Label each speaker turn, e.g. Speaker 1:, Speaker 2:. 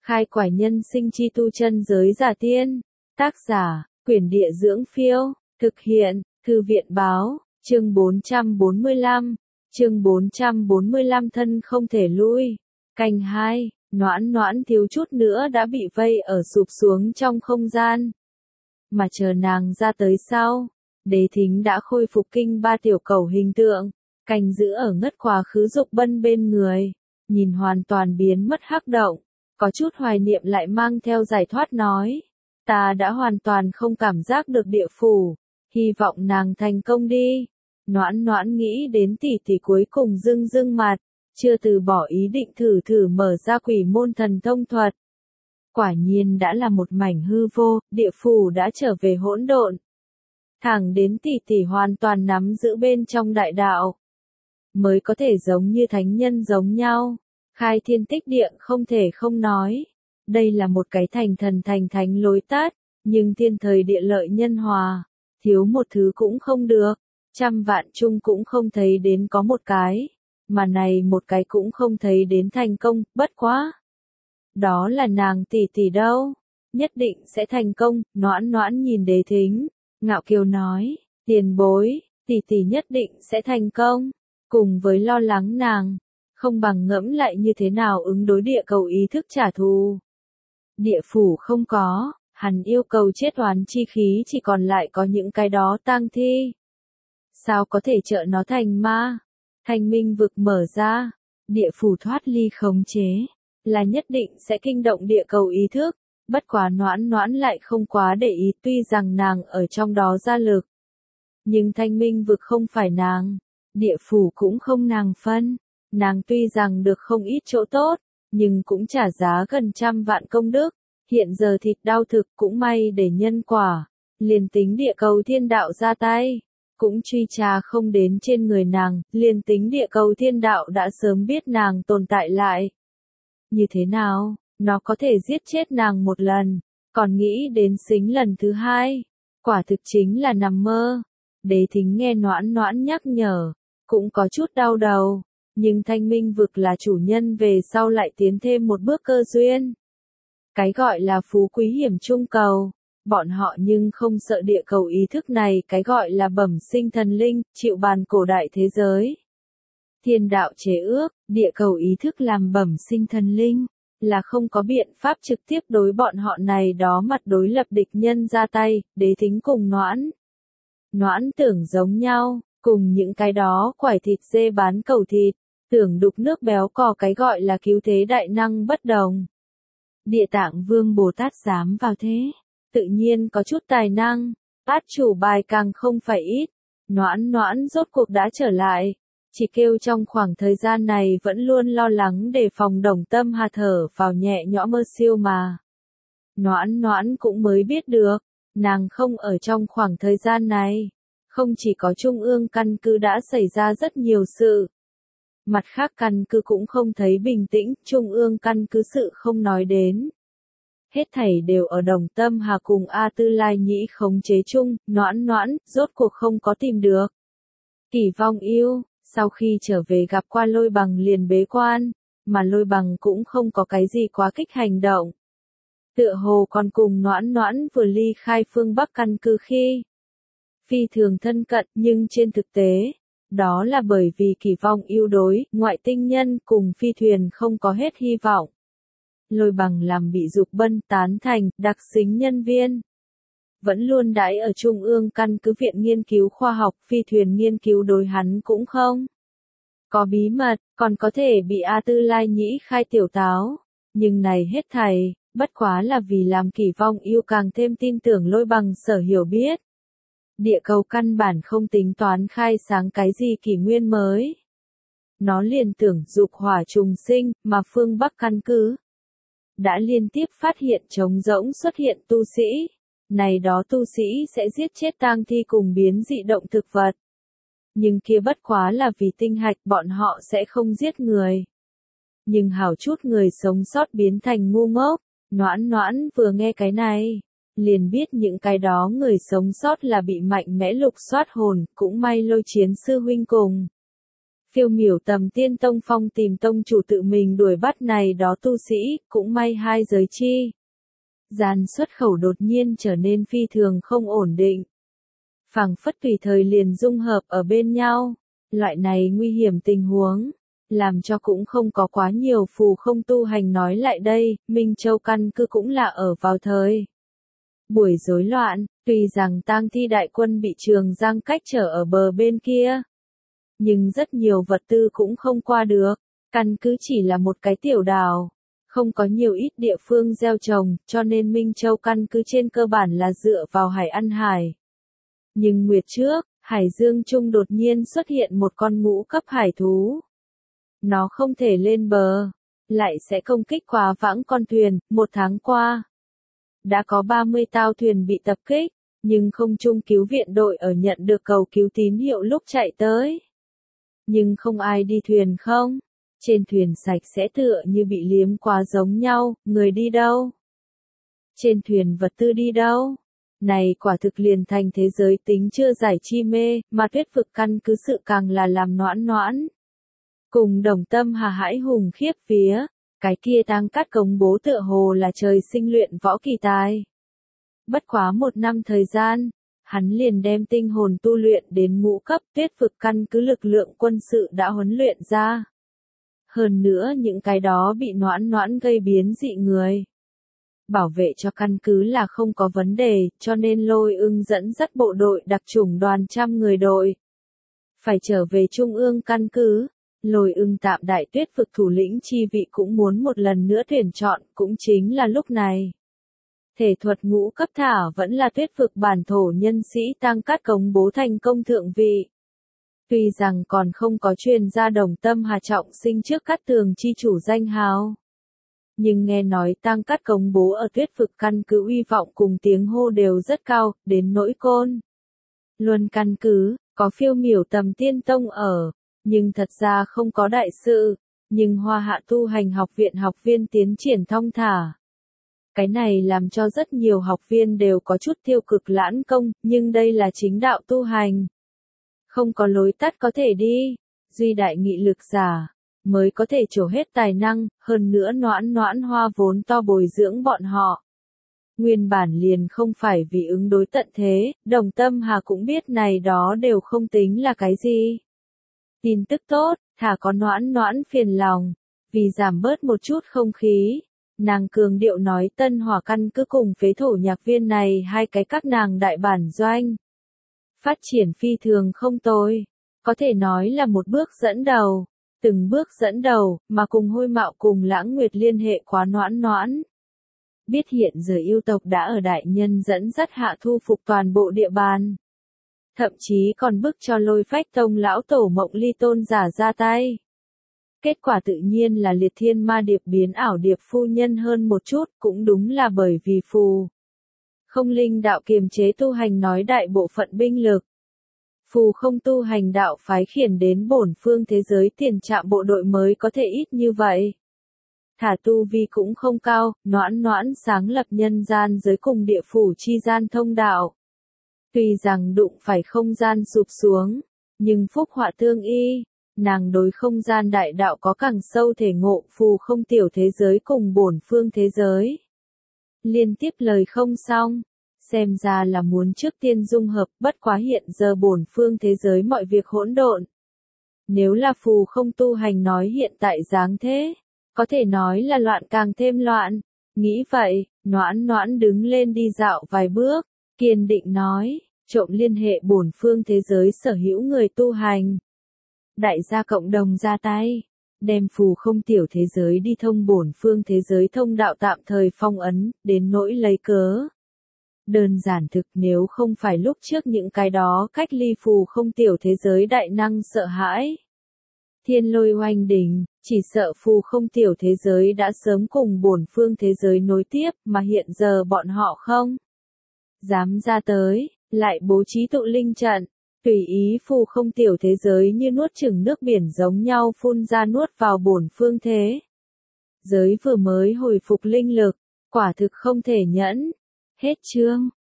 Speaker 1: Khai quải nhân sinh chi tu chân giới giả tiên. Tác giả, Quyển Địa Dưỡng Phiêu. Thực hiện, Thư viện Báo. Chương 445. Chương 445 thân không thể lui. Canh 2, Noãn Noãn thiếu chút nữa đã bị vây ở sụp xuống trong không gian. Mà chờ nàng ra tới sau, Đế Thính đã khôi phục kinh ba tiểu cẩu hình tượng, canh giữ ở ngất quá khứ Dục Bân bên người, nhìn hoàn toàn biến mất hắc động, có chút hoài niệm lại mang theo giải thoát nói, ta đã hoàn toàn không cảm giác được địa phủ, hy vọng nàng thành công đi. Noãn Noãn nghĩ đến tỷ tỷ cuối cùng dưng dưng mặt, chưa từ bỏ ý định thử mở ra quỷ môn thần thông thuật. Quả nhiên đã là một mảnh hư vô, địa phủ đã trở về hỗn độn. Thẳng đến tỷ tỷ hoàn toàn nắm giữ bên trong đại đạo, mới có thể giống như thánh nhân giống nhau, khai thiên tích địa không thể không nói. Đây là một cái thành thần thành thánh lối tắt, nhưng thiên thời địa lợi nhân hòa, thiếu một thứ cũng không được, trăm vạn chung cũng không thấy đến có một cái, mà này một cái cũng không thấy đến thành công, bất quá. Đó là nàng tỷ tỷ đâu, nhất định sẽ thành công. Noãn Noãn nhìn Đế Thính, ngạo kiều nói, tiền bối, tỷ tỷ nhất định sẽ thành công. Cùng với lo lắng nàng, không bằng ngẫm lại như thế nào ứng đối địa cầu ý thức trả thù. Địa phủ không có, hắn yêu cầu chết oán chi khí chỉ còn lại có những cái đó tang thi. Sao có thể trợ nó thành ma? Thanh minh vực mở ra, địa phủ thoát ly khống chế, là nhất định sẽ kinh động địa cầu ý thức, bất quá Noãn Noãn lại không quá để ý tuy rằng nàng ở trong đó ra lực. Nhưng thanh minh vực không phải nàng, địa phủ cũng không nàng phân, nàng tuy rằng được không ít chỗ tốt, nhưng cũng trả giá gần 100 vạn công đức, hiện giờ thịt đau thực cũng may để nhân quả, liền tính địa cầu thiên đạo ra tay, cũng truy tra không đến trên người nàng, liền tính địa cầu thiên đạo đã sớm biết nàng tồn tại lại. Như thế nào, nó có thể giết chết nàng một lần, còn nghĩ đến xính lần thứ hai, quả thực chính là nằm mơ. Đế Thính nghe Noãn Noãn nhắc nhở, cũng có chút đau đầu, nhưng thanh minh vực là chủ nhân về sau lại tiến thêm một bước cơ duyên. Cái gọi là phú quý hiểm trung cầu, bọn họ nhưng không sợ địa cầu ý thức này, cái gọi là bẩm sinh thần linh, chịu bàn cổ đại thế giới. Thiên đạo chế ước, địa cầu ý thức làm bẩm sinh thần linh, là không có biện pháp trực tiếp đối bọn họ này đó mặt đối lập địch nhân ra tay. Đế Thính cùng Noãn Noãn tưởng giống nhau, cùng những cái đó quải thịt dê bán cầu thịt, tưởng đục nước béo cò cái gọi là cứu thế đại năng bất đồng. Địa Tạng Vương Bồ Tát dám vào thế, tự nhiên có chút tài năng, át chủ bài càng không phải ít. Noãn Noãn rốt cuộc đã trở lại, chỉ kêu trong khoảng thời gian này vẫn luôn lo lắng đề phòng Đồng Tâm Hà thở vào nhẹ nhõm mơ siêu mà. Noãn Noãn cũng mới biết được, nàng không ở trong khoảng thời gian này, không chỉ có Trung ương căn cứ đã xảy ra rất nhiều sự. Mặt khác căn cứ cũng không thấy bình tĩnh, Trung ương căn cứ sự không nói đến. Hết thảy đều ở Đồng Tâm Hà cùng A Tư Lai Nhĩ khống chế chung. Noãn Noãn, rốt cuộc không có tìm được. Kỷ Vong Yêu, sau khi trở về gặp qua Lôi Bằng liền bế quan, mà Lôi Bằng cũng không có cái gì quá kích hành động. Tựa hồ còn cùng Noãn Noãn vừa ly khai phương Bắc căn cứ khi phi thường thân cận, nhưng trên thực tế, đó là bởi vì Kỷ Vong Yêu đối ngoại tinh nhân cùng phi thuyền không có hết hy vọng. Lôi Bằng làm bị Dục Bân tán thành đặc xính nhân viên, vẫn luôn đãi ở Trung ương căn cứ viện nghiên cứu khoa học, phi thuyền nghiên cứu đối hắn cũng không có bí mật, còn có thể bị A Tư Lai Nhĩ khai tiểu táo, nhưng này hết thảy, bất quá là vì làm Kỷ Vong Yêu càng thêm tin tưởng Lôi Bằng sở hiểu biết. Địa cầu căn bản không tính toán khai sáng cái gì kỷ nguyên mới. Nó liền tưởng dục hỏa trùng sinh, mà phương Bắc căn cứ đã liên tiếp phát hiện trống rỗng xuất hiện tu sĩ. Này đó tu sĩ sẽ giết chết tang thi cùng biến dị động thực vật. Nhưng kia bất quá là vì tinh hạch, bọn họ sẽ không giết người. Nhưng hảo chút người sống sót biến thành ngu ngốc. Noãn Noãn vừa nghe cái này, liền biết những cái đó người sống sót là bị mạnh mẽ lục soát hồn, cũng may Lôi Chiến sư huynh cùng Phiêu miểu Tầm Tiên Tông phong tìm tông chủ tự mình đuổi bắt này đó tu sĩ, cũng may hai giới chi gian xuất khẩu đột nhiên trở nên phi thường không ổn định. Phảng phất tùy thời liền dung hợp ở bên nhau, loại này nguy hiểm tình huống, làm cho cũng không có quá nhiều phù không tu hành nói lại đây, Minh Châu căn cứ cũng là ở vào thời buổi rối loạn, tuy rằng tang thi đại quân bị Trường Giang cách trở ở bờ bên kia, nhưng rất nhiều vật tư cũng không qua được, căn cứ chỉ là một cái tiểu đảo, không có nhiều ít địa phương gieo trồng, cho nên Minh Châu căn cứ trên cơ bản là dựa vào hải ăn hải. Nhưng nguyệt trước, Hải Dương Trung đột nhiên xuất hiện một con ngũ cấp hải thú. Nó không thể lên bờ, lại sẽ công kích quá vãng con thuyền, một tháng qua. Đã có 30 tàu thuyền bị tập kích, nhưng không trung cứu viện đội ở nhận được cầu cứu tín hiệu lúc chạy tới. Nhưng không ai đi thuyền không? Trên thuyền sạch sẽ tựa như bị liếm quá giống nhau, người đi đâu? Trên thuyền vật tư đi đâu? Này quả thực liền thành thế giới tính chưa giải chi mê, mà Tuyết Vực căn cứ sự càng là làm noãn noãn. Cùng Đồng Tâm Hà hãi hùng khiếp vía, cái kia Tang Cát công bố tựa hồ là trời sinh luyện võ kỳ tài. Bất quá 1 năm thời gian, hắn liền đem tinh hồn tu luyện đến ngũ cấp, Tuyết Vực căn cứ lực lượng quân sự đã huấn luyện ra. Hơn nữa những cái đó bị noãn noãn gây biến dị người. Bảo vệ cho căn cứ là không có vấn đề, cho nên Lôi Ưng dẫn dắt bộ đội đặc chủng đoàn 100 người đội. Phải trở về trung ương căn cứ, Lôi Ưng tạm đại Tuyết Vực thủ lĩnh chi vị cũng muốn một lần nữa tuyển chọn, cũng chính là lúc này. Thể thuật ngũ cấp thả vẫn là Tuyết Vực bản thổ nhân sĩ Tang Cát công bố thành công thượng vị. Tuy rằng còn không có truyền ra Đồng Tâm Hà trọng sinh trước Cát Tường chi chủ danh hào. Nhưng nghe nói Tang Cát công bố ở Tuyết Vực căn cứ uy vọng cùng tiếng hô đều rất cao, đến nỗi Côn Luân căn cứ, có phiêu miểu Tầm Tiên Tông ở, nhưng thật ra không có đại sự, nhưng Hoa Hạ tu hành học viện học viên tiến triển thong thả. Cái này làm cho rất nhiều học viên đều có chút tiêu cực lãng công, nhưng đây là chính đạo tu hành. Không có lối tắt có thể đi, duy đại nghị lực giả, mới có thể trổ hết tài năng, hơn nữa noãn noãn hoa vốn to bồi dưỡng bọn họ. Nguyên bản liền không phải vì ứng đối tận thế, Đồng Tâm Hà cũng biết này đó đều không tính là cái gì. Tin tức tốt, thả có noãn noãn phiền lòng, vì giảm bớt một chút không khí. Nàng cường điệu nói Tân Hỏa căn cứ cùng phế thổ nhạc viên này hai cái các nàng đại bản doanh. Phát triển phi thường không tồi, có thể nói là một bước dẫn đầu, từng bước dẫn đầu, mà cùng Hôi Mạo cùng Lãng Nguyệt liên hệ quá noãn noãn. Biết hiện giờ yêu tộc đã ở đại nhân dẫn dắt hạ thu phục toàn bộ địa bàn. Thậm chí còn bức cho Lôi Phách Tông lão tổ Mộng Ly tôn giả ra tay. Kết quả tự nhiên là Liệt Thiên Ma Điệp biến ảo điệp phu nhân hơn một chút, cũng đúng là bởi vì phù không linh đạo kiềm chế tu hành nói đại bộ phận binh lực. Phù không tu hành đạo phái khiển đến bổn phương thế giới tiền trạm bộ đội mới có thể ít như vậy. Thả tu vi cũng không cao, noãn noãn sáng lập nhân gian giới cùng địa phủ chi gian thông đạo. Tuy rằng đụng phải không gian sụp xuống, nhưng phúc họa tương y, nàng đối không gian đại đạo có càng sâu thể ngộ, phù không tiểu thế giới cùng bổn phương thế giới. Liên tiếp lời không xong, xem ra là muốn trước tiên dung hợp, bất quá hiện giờ bổn phương thế giới mọi việc hỗn độn. Nếu là phù không tu hành nói hiện tại dáng thế, có thể nói là loạn càng thêm loạn. Nghĩ vậy, noãn noãn đứng lên đi dạo vài bước, kiên định nói, trộm liên hệ bổn phương thế giới sở hữu người tu hành. Đại gia cộng đồng ra tay, đem phù không tiểu thế giới đi thông bổn phương thế giới thông đạo tạm thời phong ấn, đến nỗi lấy cớ. Đơn giản thực nếu không phải lúc trước những cái đó cách ly phù không tiểu thế giới đại năng sợ hãi. Thiên lôi oanh đỉnh, chỉ sợ phù không tiểu thế giới đã sớm cùng bổn phương thế giới nối tiếp, mà hiện giờ bọn họ không dám ra tới, lại bố trí tụ linh trận, tùy ý phù không tiểu thế giới như nuốt chửng nước biển giống nhau phun ra nuốt vào bổn phương thế giới vừa mới hồi phục linh lực, quả thực không thể nhẫn. Hết chương.